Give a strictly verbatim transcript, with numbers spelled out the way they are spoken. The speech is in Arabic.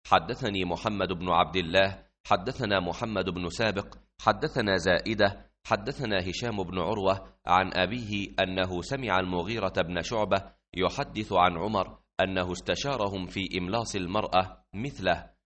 حدثني محمد بن عبد الله حدثنا محمد بن سابق حدثنا زائدة حدثنا هشام بن عروة عن أبيه أنه سمع المغيرة بن شعبة يحدث عن عمر أنه استشارهم في إملاص المرأة مثله،